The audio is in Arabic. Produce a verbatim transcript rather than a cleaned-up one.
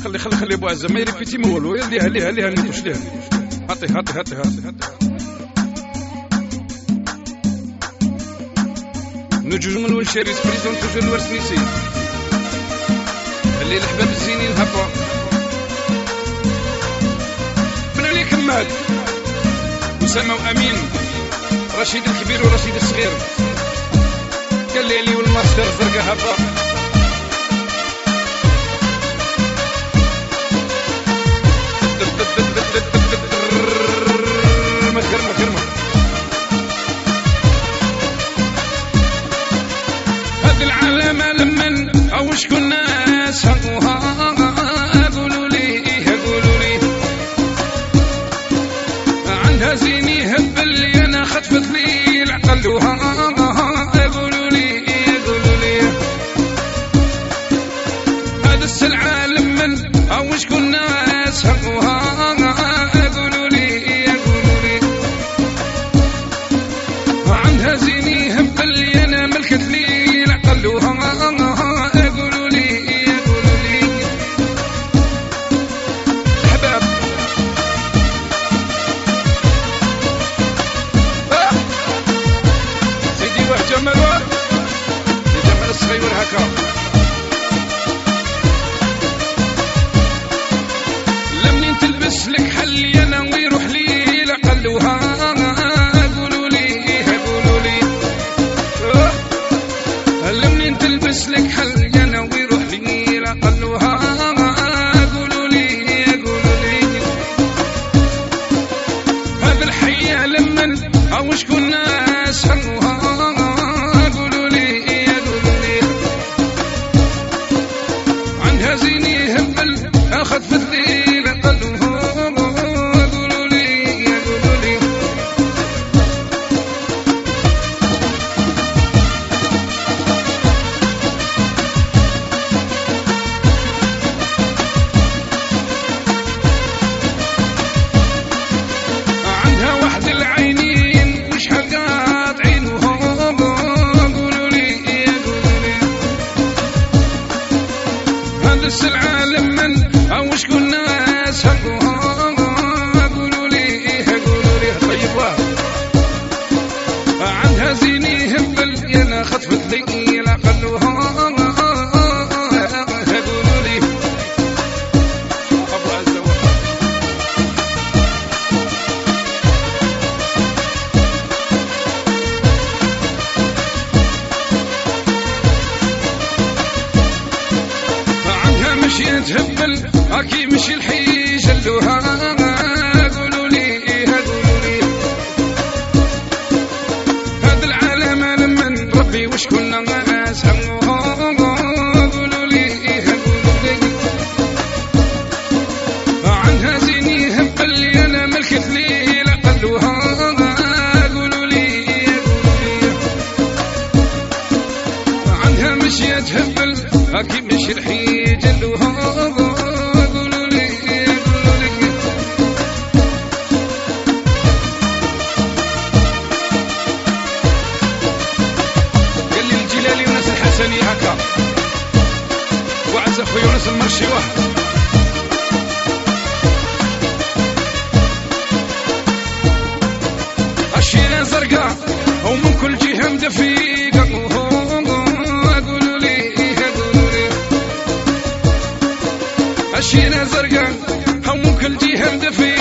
خلي خلي خلي ابو عزه ما يريبيتي ما والو، ليها ليها ليها نخش ليها. هاتي هاتي هاتي هاتي نجوج من وين شاري سبريزون توجو الورس نيسي اللي الحباب الزينين هبا بن علي كمال أسامة وأمين رشيد الكبير ورشيد الصغير قال لي علي والماستر زرقا هبا مكرمة كرمة هذه العالمة لمن أو شكون ناس هقوها قولوا لي قولوا لي عندها زيني هب اللي أنا خطفت لي العقل قولوا لي قولوا لي هذا السلعة لمن أو شكون ناس هقوها قولوا لي قولوا لي عندها زيني هب اللي أنا ملكت لي العقل قولوا لي قولوا لي الحباب سيدي واحد جمال واحد جمال الصغير هكا لمنين تلبس لك حلي انا ويروح لي لقلوها قولوا لي قولوا لي لمنين تلبس لك حلي انا ويروح لي لقلوها قولوا لي قولوا لي هذا الحية لمن او شكون ناس حلوها قولوا لي قولوا لي عندها زيني هبل اخذ في الذيل قلوها قولوا لي قولوا لي عندها واحد العينين مش حقات عينها قولوا لي قولوا لي هذا السلعة لمن أو شكون ناس حقوها قولوا لي قولوا لي طيب واحد عندها زيني هبل أنا خطفت لي لقلوها قولوا لي أبو عزة عندها مشيت هبل أكي مشي الحي جلوها قولوا لي قولوا لي هذا العالم لمن ربي وشكون ناس هموها قولوا لي قولوا لي عندها زيني هبل أنا ملكت لي لقلوها قولوا لي قولوا لي عندها مشيت هبل أكي مشي الحي جلوها قولوا لي قولوا لي قال لي الجلالي وناس الحسني هكا وعز اخويا وناس المرشي واحد الشيرة زرقاء ومن كل جهة مدفيقة قولوا لي قولوا لي الشيرة زرقاء ومن كل جهة مدفيقة